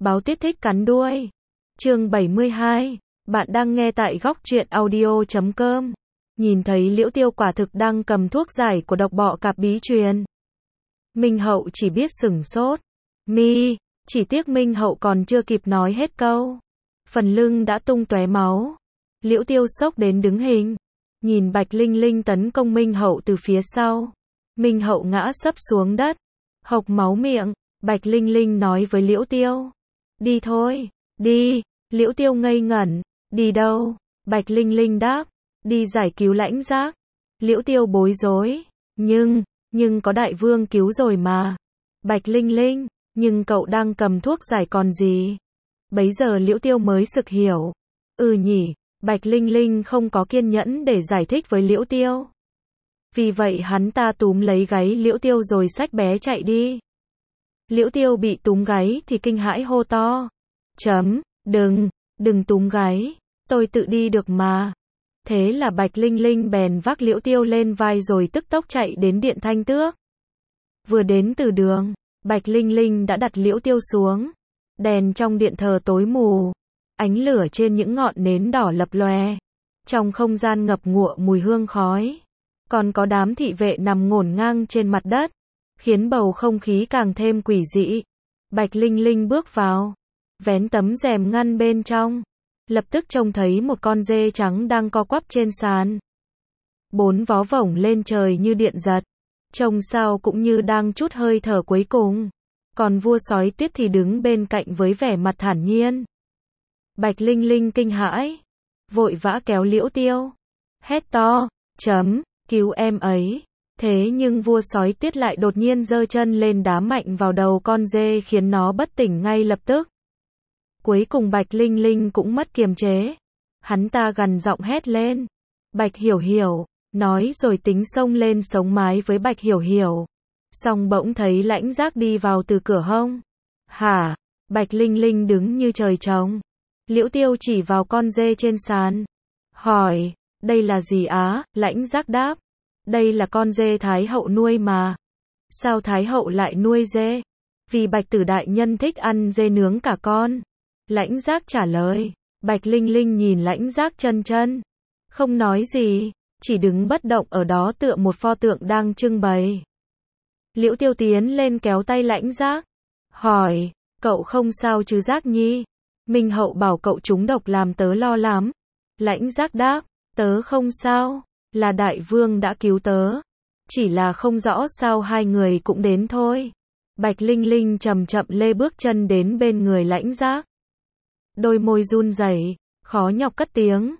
Báo Tuyết thích cắn đuôi. Chương 72. Bạn đang nghe tại góc truyện audio.com. Nhìn thấy Liễu Tiêu quả thực đang cầm thuốc giải của độc bọ cạp bí truyền. Minh Hậu chỉ biết sửng sốt. Chỉ tiếc Minh Hậu còn chưa kịp nói hết câu. Phần lưng đã tung tóe máu. Liễu Tiêu sốc đến đứng hình. Nhìn Bạch Linh Linh tấn công Minh Hậu từ phía sau. Minh Hậu ngã sấp xuống đất. Hộc máu miệng. Bạch Linh Linh nói với Liễu Tiêu. Đi thôi, đi. Liễu Tiêu ngây ngẩn. Đi đâu? Bạch Linh Linh đáp. Đi giải cứu Lãnh Giác. Liễu Tiêu bối rối. Nhưng có đại vương cứu rồi mà. Bạch Linh Linh, nhưng cậu đang cầm thuốc giải còn gì? Bấy giờ Liễu Tiêu mới sực hiểu. Nhỉ, Bạch Linh Linh không có kiên nhẫn để giải thích với Liễu Tiêu. Vì vậy hắn ta túm lấy gáy Liễu Tiêu rồi xách bé chạy đi. Liễu Tiêu bị túm gáy thì kinh hãi hô to. Đừng túm gáy, tôi tự đi được mà. Thế là Bạch Linh Linh bèn vác Liễu Tiêu lên vai rồi tức tốc chạy đến Điện Thanh Tước. Vừa đến từ đường, Bạch Linh Linh đã đặt Liễu Tiêu xuống. Đèn trong điện thờ tối mù, ánh lửa trên những ngọn nến đỏ lập lòe. Trong không gian ngập ngụa mùi hương khói, còn có đám thị vệ nằm ngổn ngang trên mặt đất, khiến bầu không khí càng thêm quỷ dị. Bạch Linh Linh bước vào, vén tấm rèm ngăn bên trong, lập tức trông thấy một con dê trắng đang co quắp trên sàn. 4 vó vổng lên trời như điện giật, trông sao cũng như đang trút hơi thở cuối cùng. Còn vua sói Tuyết thì đứng bên cạnh với vẻ mặt thản nhiên. Bạch Linh Linh kinh hãi, vội vã kéo Liễu Tiêu, hét to, cứu em ấy. Thế nhưng vua sói Tuyết lại đột nhiên giơ chân lên đá mạnh vào đầu con dê khiến nó bất tỉnh ngay lập tức. Cuối cùng Bạch Linh Linh cũng mất kiềm chế. Hắn ta gằn giọng hét lên. Bạch Hiểu Hiểu, nói rồi tính xông lên sống mái với Bạch Hiểu Hiểu. Xong bỗng thấy Lãnh Giác đi vào từ cửa hông. Hả? Bạch Linh Linh đứng như trời trồng. Liễu Tiêu chỉ vào con dê trên sàn. Hỏi, đây là gì á? Lãnh Giác đáp. Đây là con dê Thái Hậu nuôi mà. Sao Thái Hậu lại nuôi dê? Vì Bạch Tử đại nhân thích ăn dê nướng cả con. Lãnh Giác trả lời. Bạch Linh Linh nhìn Lãnh Giác chân, không nói gì, chỉ đứng bất động ở đó tựa một pho tượng đang trưng bày. Liễu Tiêu tiến lên kéo tay Lãnh Giác, hỏi, cậu không sao chứ Giác nhi? Minh Hậu bảo cậu trúng độc làm tớ lo lắm. Lãnh Giác đáp, tớ không sao, là đại vương đã cứu tớ. Chỉ là không rõ sao hai người cũng đến thôi. Bạch Linh Linh chậm chậm lê bước chân đến bên người Lãnh Giác. Đôi môi run rẩy, khó nhọc cất tiếng,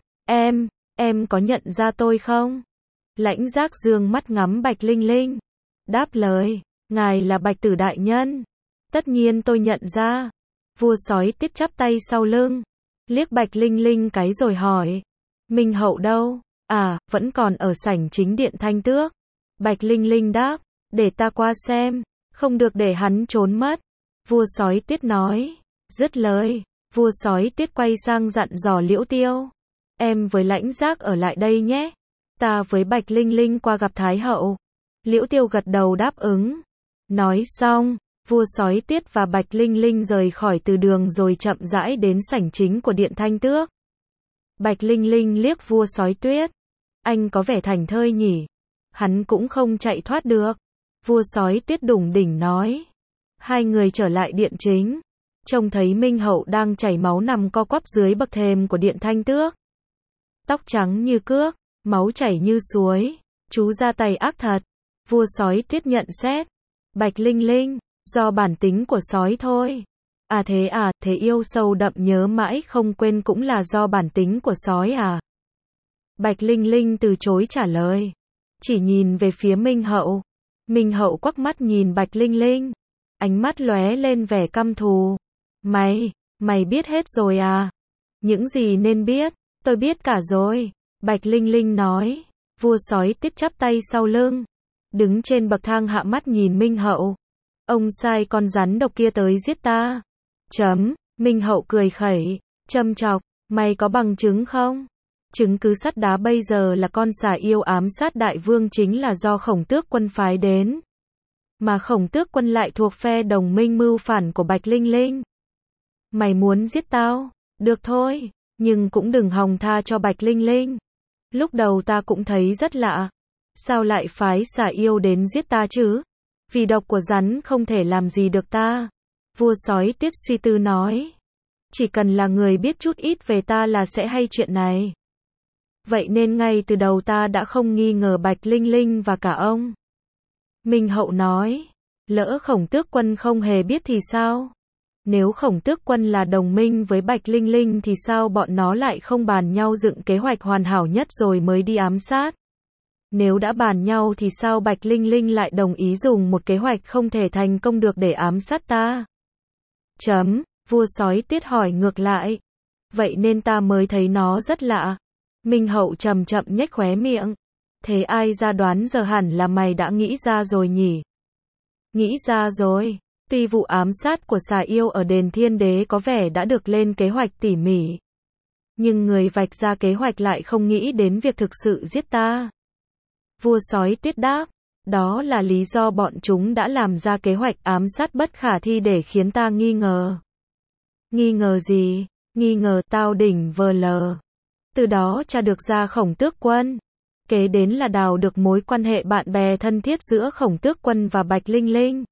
em có nhận ra tôi không? Lãnh Giác dương mắt ngắm Bạch Linh Linh, đáp lời, ngài là Bạch Tử đại nhân. Tất nhiên tôi nhận ra. Vua sói Tuyết chắp tay sau lưng, liếc Bạch Linh Linh cái rồi hỏi, Minh Hậu đâu? Vẫn còn ở sảnh chính Điện Thanh Tước. Bạch Linh Linh đáp, để ta qua xem, không được để hắn trốn mất. Vua sói Tuyết nói, dứt lời. Vua sói Tuyết quay sang dặn dò Liễu Tiêu. Em với Lãnh Giác ở lại đây nhé. Ta với Bạch Linh Linh qua gặp Thái Hậu. Liễu Tiêu gật đầu đáp ứng. Nói xong, vua sói Tuyết và Bạch Linh Linh rời khỏi từ đường rồi chậm rãi đến sảnh chính của Điện Thanh Tước. Bạch Linh Linh liếc vua sói Tuyết. Anh có vẻ thảnh thơi nhỉ? Hắn cũng không chạy thoát được. Vua sói Tuyết đủng đỉnh nói. Hai người trở lại điện chính. Trông thấy Minh Hậu đang chảy máu nằm co quắp dưới bậc thềm của Điện Thanh Tước. Tóc trắng như cước, máu chảy như suối. Chú ra tay ác thật. Vua sói Tuyết nhận xét. Bạch Linh Linh, do bản tính của sói thôi. Thế yêu sâu đậm nhớ mãi không quên cũng là do bản tính của sói à? Bạch Linh Linh từ chối trả lời. Chỉ nhìn về phía Minh Hậu. Minh Hậu quắc mắt nhìn Bạch Linh Linh. Ánh mắt lóe lên vẻ căm thù. Mày biết hết rồi à? Những gì nên biết, tôi biết cả rồi. Bạch Linh Linh nói. Vua sói Tuyết chắp tay sau lưng, đứng trên bậc thang hạ mắt nhìn Minh Hậu. Ông sai con rắn độc kia tới giết ta. Minh Hậu cười khẩy, châm chọc, mày có bằng chứng không? Chứng cứ sắt đá bây giờ là con xà yêu ám sát đại vương chính là do Khổng Tước quân phái đến. Mà Khổng Tước quân lại thuộc phe đồng minh mưu phản của Bạch Linh Linh. Mày muốn giết tao? Được thôi, nhưng cũng đừng hòng tha cho Bạch Linh Linh. Lúc đầu ta cũng thấy rất lạ. Sao lại phái xà yêu đến giết ta chứ? Vì độc của rắn không thể làm gì được ta. Vua sói Tiết suy tư nói. Chỉ cần là người biết chút ít về ta là sẽ hay chuyện này. Vậy nên ngay từ đầu ta đã không nghi ngờ Bạch Linh Linh và cả ông. Minh Hậu nói. Lỡ Khổng Tước Quân không hề biết thì sao? Nếu Khổng Tước Quân là đồng minh với Bạch Linh Linh thì sao bọn nó lại không bàn nhau dựng kế hoạch hoàn hảo nhất rồi mới đi ám sát? Nếu đã bàn nhau thì sao Bạch Linh Linh lại đồng ý dùng một kế hoạch không thể thành công được để ám sát ta? Vua sói Tiết hỏi ngược lại. Vậy nên ta mới thấy nó rất lạ. Minh Hậu chậm chậm nhếch khóe miệng. Thế ai ra đoán giờ hẳn là mày đã nghĩ ra rồi nhỉ? Nghĩ ra rồi. Tuy vụ ám sát của xà yêu ở đền Thiên Đế có vẻ đã được lên kế hoạch tỉ mỉ. Nhưng người vạch ra kế hoạch lại không nghĩ đến việc thực sự giết ta. Vua sói Tiết đáp. Đó là lý do bọn chúng đã làm ra kế hoạch ám sát bất khả thi để khiến ta nghi ngờ. Nghi ngờ gì? Nghi ngờ tao đỉnh vờ lờ. Từ đó tra được ra Khổng Tước Quân. Kế đến là đào được mối quan hệ bạn bè thân thiết giữa Khổng Tước Quân và Bạch Linh Linh.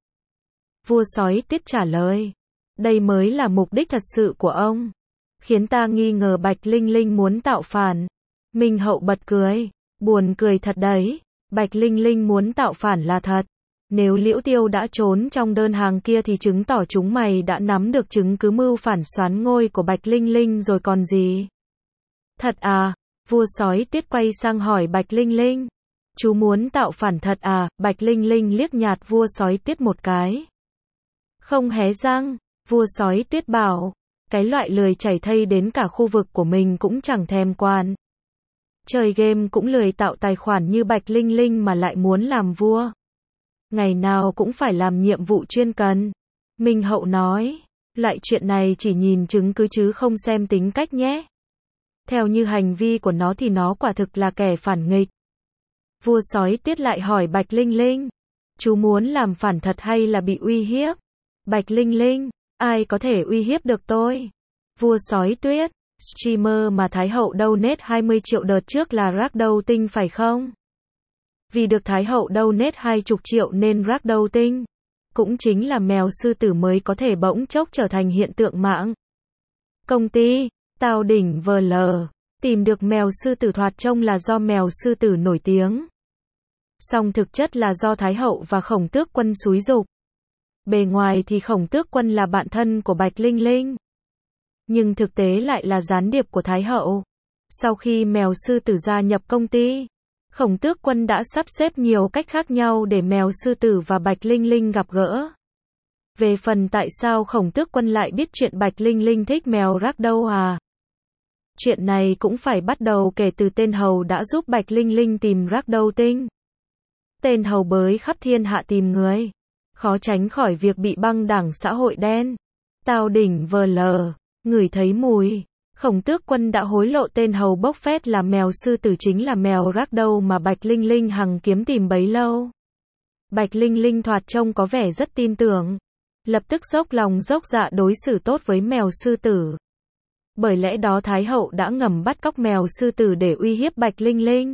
Vua sói Tiết trả lời. Đây mới là mục đích thật sự của ông. Khiến ta nghi ngờ Bạch Linh Linh muốn tạo phản. Minh Hậu bật cười. Buồn cười thật đấy. Bạch Linh Linh muốn tạo phản là thật. Nếu Liễu Tiêu đã trốn trong đơn hàng kia thì chứng tỏ chúng mày đã nắm được chứng cứ mưu phản soán ngôi của Bạch Linh Linh rồi còn gì. Thật à? Vua sói Tiết quay sang hỏi Bạch Linh Linh. Chú muốn tạo phản thật à? Bạch Linh Linh liếc nhạt vua sói Tiết một cái. Không hé răng. Vua sói Tiết bảo. Cái loại lười chảy thây đến cả khu vực của mình cũng chẳng thèm quan. Chơi game cũng lười tạo tài khoản như Bạch Linh Linh mà lại muốn làm vua. Ngày nào cũng phải làm nhiệm vụ chuyên cần. Minh Hậu nói. Loại chuyện này chỉ nhìn chứng cứ chứ không xem tính cách nhé. Theo như hành vi của nó thì nó quả thực là kẻ phản nghịch. Vua sói Tiết lại hỏi Bạch Linh Linh. Chú muốn làm phản thật hay là bị uy hiếp? Bạch Linh Linh. Ai có thể uy hiếp được tôi? Vua sói Tiết. Streamer mà Thái Hậu donate 20 triệu đợt trước là Ragdow Tinh phải không? Vì được Thái Hậu donate 20 triệu nên Ragdow Tinh. Cũng chính là mèo sư tử mới có thể bỗng chốc trở thành hiện tượng mạng. Công ty. Tao đỉnh vờ lờ. Tìm được mèo sư tử thoạt trông là do mèo sư tử nổi tiếng. Song thực chất là do Thái Hậu và Khổng Tước Quân xúi giục. Bề ngoài thì Khổng Tước Quân là bạn thân của Bạch Linh Linh. Nhưng thực tế lại là gián điệp của Thái Hậu. Sau khi mèo sư tử gia nhập công ty, Khổng Tước Quân đã sắp xếp nhiều cách khác nhau để mèo sư tử và Bạch Linh Linh gặp gỡ. Về phần tại sao Khổng Tước Quân lại biết chuyện Bạch Linh Linh thích mèo Ragdow à? Chuyện này cũng phải bắt đầu kể từ tên hầu đã giúp Bạch Linh Linh tìm Ragdow Tinh. Tên hầu bới khắp thiên hạ tìm người. Khó tránh khỏi việc bị băng đảng xã hội đen. Tao đỉnh vờ lờ. Ngửi thấy mùi. Khổng Tước Quân đã hối lộ tên hầu bốc phét là mèo sư tử chính là mèo Ragdow mà Bạch Linh Linh hằng kiếm tìm bấy lâu. Bạch Linh Linh thoạt trông có vẻ rất tin tưởng. Lập tức dốc lòng dốc dạ đối xử tốt với mèo sư tử. Bởi lẽ đó Thái Hậu đã ngầm bắt cóc mèo sư tử để uy hiếp Bạch Linh Linh.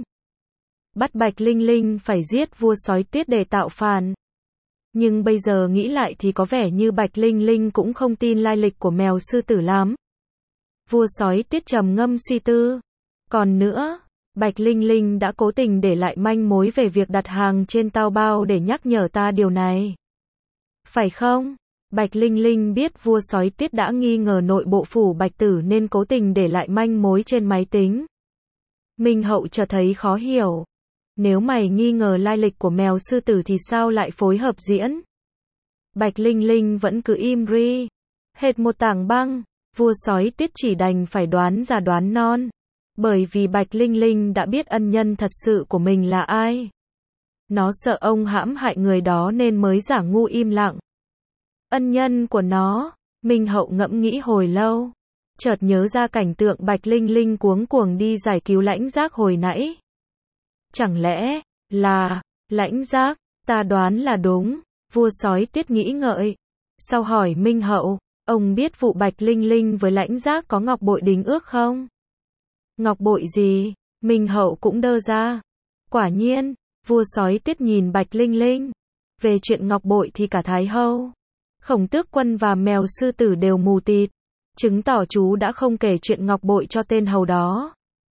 Bắt Bạch Linh Linh phải giết vua sói Tiết để tạo phản. Nhưng bây giờ nghĩ lại thì có vẻ như Bạch Linh Linh cũng không tin lai lịch của mèo sư tử lắm. Vua sói Tiết trầm ngâm suy tư. Còn nữa, Bạch Linh Linh đã cố tình để lại manh mối về việc đặt hàng trên Taobao để nhắc nhở ta điều này. Phải không? Bạch Linh Linh biết vua sói Tiết đã nghi ngờ nội bộ phủ Bạch Tử nên cố tình để lại manh mối trên máy tính. Minh Hậu chợt thấy khó hiểu. Nếu mày nghi ngờ lai lịch của mèo sư tử thì sao lại phối hợp diễn? Bạch Linh Linh vẫn cứ im ri. Hệt một tảng băng, vua sói Tiết chỉ đành phải đoán già đoán non. Bởi vì Bạch Linh Linh đã biết ân nhân thật sự của mình là ai. Nó sợ ông hãm hại người đó nên mới giả ngu im lặng. Ân nhân của nó, Minh Hậu ngẫm nghĩ hồi lâu. Chợt nhớ ra cảnh tượng Bạch Linh Linh cuống cuồng đi giải cứu Lãnh Giác hồi nãy. Chẳng lẽ là Lãnh Giác? Ta đoán là đúng. Vua sói Tiết nghĩ ngợi. Sau hỏi Minh Hậu, Ông biết vụ Bạch Linh Linh với Lãnh Giác có ngọc bội đính ước không? Ngọc bội gì? Minh Hậu cũng đơ ra. Quả nhiên, vua sói Tuyết nhìn Bạch Linh Linh. Về chuyện ngọc bội thì cả Thái Hậu, Khổng Tước Quân và Mèo Sư Tử đều mù tịt, chứng tỏ chú đã không kể chuyện ngọc bội cho tên hầu đó.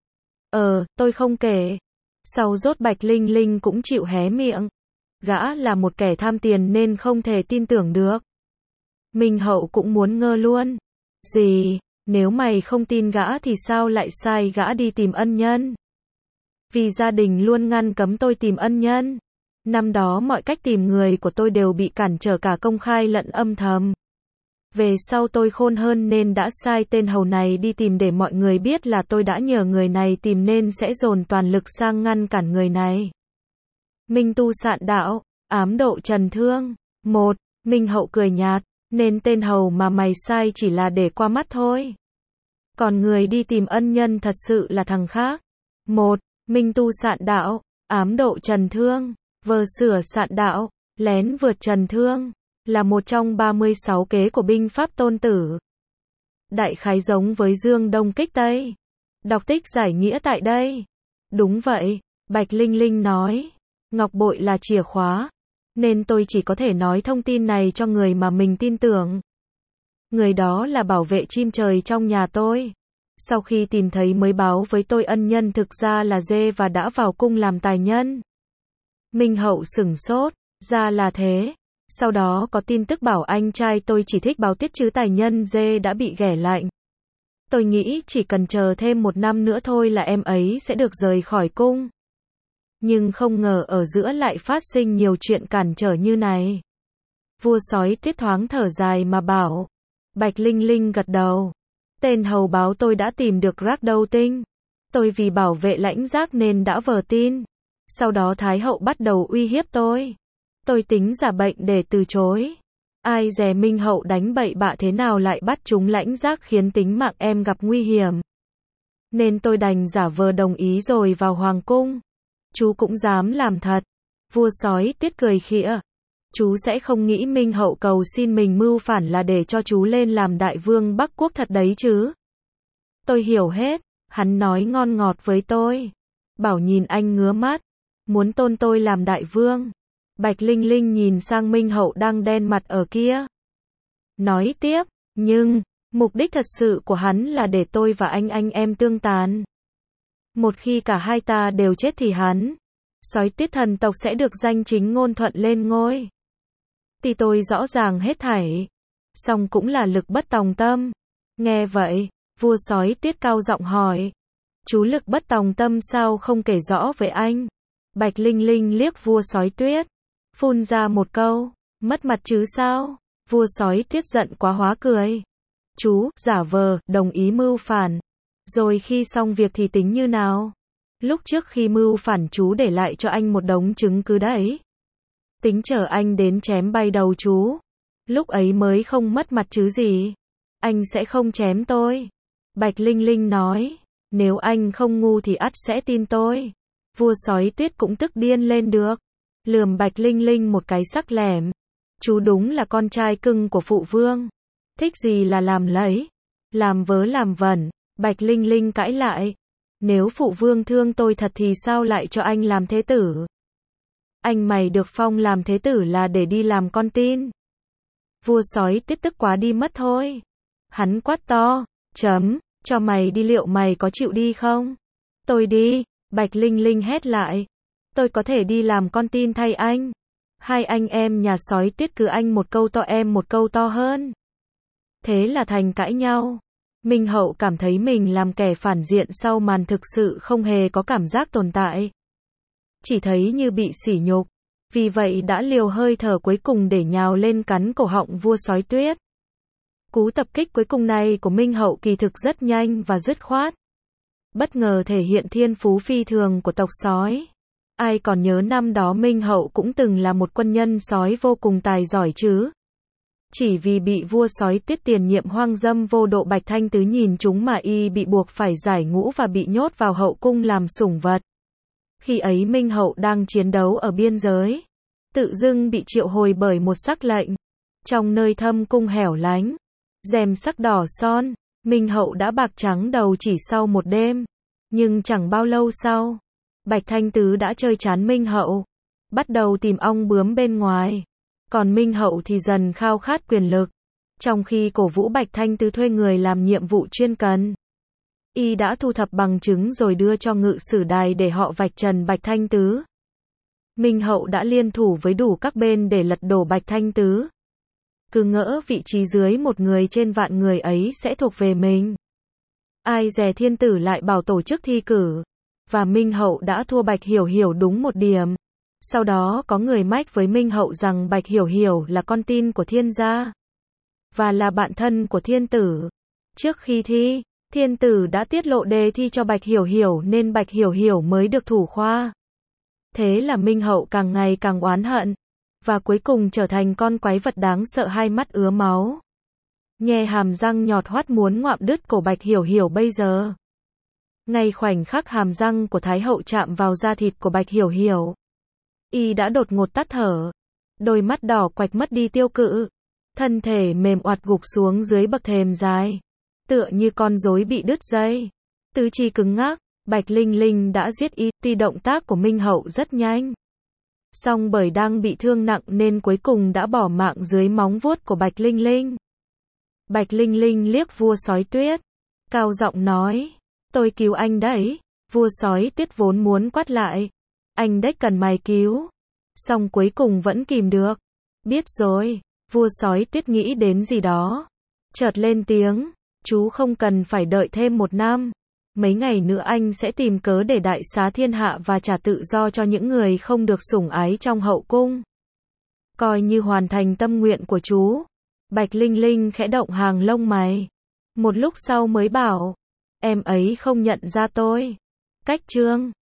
Tôi không kể. Sau rốt Bạch Linh Linh cũng chịu hé miệng. Gã là một kẻ tham tiền nên không thể tin tưởng được. Minh Hậu cũng muốn ngơ luôn. Gì? Nếu mày không tin gã thì sao lại sai gã đi tìm ân nhân? Vì gia đình luôn ngăn cấm tôi tìm ân nhân. Năm đó mọi cách tìm người của tôi đều bị cản trở cả công khai lẫn âm thầm. Về sau tôi khôn hơn nên đã sai tên hầu này đi tìm để mọi người biết là tôi đã nhờ người này tìm nên sẽ dồn toàn lực sang ngăn cản người này. Minh tu sạn đạo, ám độ trần thương. Minh Hậu cười nhạt, nên tên hầu mà mày sai chỉ là để qua mắt thôi. Còn người đi tìm ân nhân thật sự là thằng khác. Minh tu sạn đạo, ám độ trần thương, vờ sửa sạn đạo, lén vượt trần thương, là một trong 36 kế của binh pháp Tôn Tử. Đại khái giống với Dương Đông kích Tây. Đọc tích giải nghĩa tại đây. Đúng vậy, Bạch Linh Linh nói. Ngọc bội là chìa khóa, nên tôi chỉ có thể nói thông tin này cho người mà mình tin tưởng. Người đó là bảo vệ chim trời trong nhà tôi. Sau khi tìm thấy mới báo với tôi ân nhân thực ra là dê và đã vào cung làm tài nhân. Minh Hậu sửng sốt, ra là thế. Sau đó có tin tức bảo anh trai tôi chỉ thích báo tiết chứ tài nhân dê đã bị ghẻ lạnh. Tôi nghĩ chỉ cần chờ thêm 1 năm nữa thôi là em ấy sẽ được rời khỏi cung. Nhưng không ngờ ở giữa lại phát sinh nhiều chuyện cản trở như này. Vua sói Tuyết thoáng thở dài mà bảo. Bạch Linh Linh gật đầu. Tên hầu báo tôi đã tìm được rác đầu tinh. Tôi vì bảo vệ Lãnh Giác nên đã vờ tin. Sau đó Thái Hậu bắt đầu uy hiếp tôi. Tôi tính giả bệnh để từ chối. Ai dè Minh Hậu đánh bậy bạ thế nào lại bắt chúng Lãnh Giác khiến tính mạng em gặp nguy hiểm. Nên tôi đành giả vờ đồng ý rồi vào hoàng cung. Chú cũng dám làm thật. Vua sói Tuyết cười khịa. Chú sẽ không nghĩ Minh Hậu cầu xin mình mưu phản là để cho chú lên làm đại vương Bắc Quốc thật đấy chứ. Tôi hiểu hết. Hắn nói ngon ngọt với tôi. Bảo nhìn anh ngứa mắt. Muốn tôn tôi làm đại vương. Bạch Linh Linh nhìn sang Minh Hậu đang đen mặt ở kia. Nói tiếp, nhưng, mục đích thật sự của hắn là để tôi và anh em tương tàn. Một khi cả hai ta đều chết thì hắn, sói Tuyết thần tộc sẽ được danh chính ngôn thuận lên ngôi. Thì tôi rõ ràng hết thảy. Song cũng là lực bất tòng tâm. Nghe vậy, vua sói Tuyết cao giọng hỏi. Chú lực bất tòng tâm sao không kể rõ với anh? Bạch Linh Linh liếc vua sói Tuyết. Phun ra một câu. Mất mặt chứ sao? Vua sói Tuyết giận quá hóa cười. Chú, giả vờ, đồng ý mưu phản. Rồi khi xong việc thì tính như nào? Lúc trước khi mưu phản chú để lại cho anh một đống chứng cứ đấy. Tính chờ anh đến chém bay đầu chú. Lúc ấy mới không mất mặt chứ gì. Anh sẽ không chém tôi. Bạch Linh Linh nói. Nếu anh không ngu thì ắt sẽ tin tôi. Vua sói Tuyết cũng tức điên lên được. Lườm Bạch Linh Linh một cái sắc lẻm. Chú đúng là con trai cưng của phụ vương. Thích gì là làm lấy. Làm vớ làm vẩn. Bạch Linh Linh cãi lại. Nếu phụ vương thương tôi thật thì sao lại cho anh làm thế tử? Anh mày được phong làm thế tử là để đi làm con tin. Vua sói Tuyết tức quá đi mất thôi. Hắn quát to. Cho mày đi liệu mày có chịu đi không? Tôi đi. Bạch Linh Linh hét lại. Tôi có thể đi làm con tin thay anh. Hai anh em nhà sói Tuyết cứ anh một câu to em một câu to hơn. Thế là thành cãi nhau. Minh Hậu cảm thấy mình làm kẻ phản diện sau màn thực sự không hề có cảm giác tồn tại. Chỉ thấy như bị sỉ nhục. Vì vậy đã liều hơi thở cuối cùng để nhào lên cắn cổ họng vua sói Tuyết. Cú tập kích cuối cùng này của Minh Hậu kỳ thực rất nhanh và dứt khoát. Bất ngờ thể hiện thiên phú phi thường của tộc sói. Ai còn nhớ năm đó Minh Hậu cũng từng là một quân nhân sói vô cùng tài giỏi chứ. Chỉ vì bị vua sói Tuyết tiền nhiệm hoang dâm vô độ Bạch Thanh Tứ nhìn chúng mà y bị buộc phải giải ngũ và bị nhốt vào hậu cung làm sủng vật. Khi ấy Minh Hậu đang chiến đấu ở biên giới. Tự dưng bị triệu hồi bởi một sắc lệnh. Trong nơi thâm cung hẻo lánh. Rèm sắc đỏ son, Minh Hậu đã bạc trắng đầu chỉ sau một đêm. Nhưng chẳng bao lâu sau, Bạch Thanh Tứ đã chơi chán Minh Hậu, bắt đầu tìm ong bướm bên ngoài. Còn Minh Hậu thì dần khao khát quyền lực. Trong khi cổ vũ Bạch Thanh Tứ thuê người làm nhiệm vụ chuyên cần, y đã thu thập bằng chứng rồi đưa cho Ngự Sử Đài để họ vạch trần Bạch Thanh Tứ. Minh Hậu đã liên thủ với đủ các bên để lật đổ Bạch Thanh Tứ. Cứ ngỡ vị trí dưới một người trên vạn người ấy sẽ thuộc về mình. Ai dè thiên tử lại bảo tổ chức thi cử. Và Minh Hậu đã thua Bạch Hiểu Hiểu đúng một điểm. Sau đó có người mách với Minh Hậu rằng Bạch Hiểu Hiểu là con tin của thiên gia. Và là bạn thân của thiên tử. Trước khi thi, thiên tử đã tiết lộ đề thi cho Bạch Hiểu Hiểu nên Bạch Hiểu Hiểu mới được thủ khoa. Thế là Minh Hậu càng ngày càng oán hận. Và cuối cùng trở thành con quái vật đáng sợ hai mắt ứa máu. Nhe hàm răng nhọt hoắt muốn ngoạm đứt cổ Bạch Hiểu Hiểu bây giờ. Ngay khoảnh khắc hàm răng của Thái Hậu chạm vào da thịt của Bạch Hiểu Hiểu, y đã đột ngột tắt thở. Đôi mắt đỏ quạch mất đi tiêu cự. Thân thể mềm oặt gục xuống dưới bậc thềm dài. Tựa như con rối bị đứt dây. Tứ chi cứng ngắc, Bạch Linh Linh đã giết y, tuy động tác của Minh Hậu rất nhanh. Song bởi đang bị thương nặng nên cuối cùng đã bỏ mạng dưới móng vuốt của Bạch Linh Linh. Bạch Linh Linh liếc vua sói tuyết, cao giọng nói, tôi cứu anh đấy. Vua sói tuyết vốn muốn quát lại, anh đếch cần mày cứu. Song cuối cùng vẫn kìm được. Biết rồi, vua sói tuyết nghĩ đến gì đó. Chợt lên tiếng, chú không cần phải đợi thêm 1 năm. Mấy ngày nữa anh sẽ tìm cớ để đại xá thiên hạ và trả tự do cho những người không được sủng ái trong hậu cung. Coi như hoàn thành tâm nguyện của chú. Bạch Linh Linh khẽ động hàng lông mày. Một lúc sau mới bảo, em ấy không nhận ra tôi. Cách chương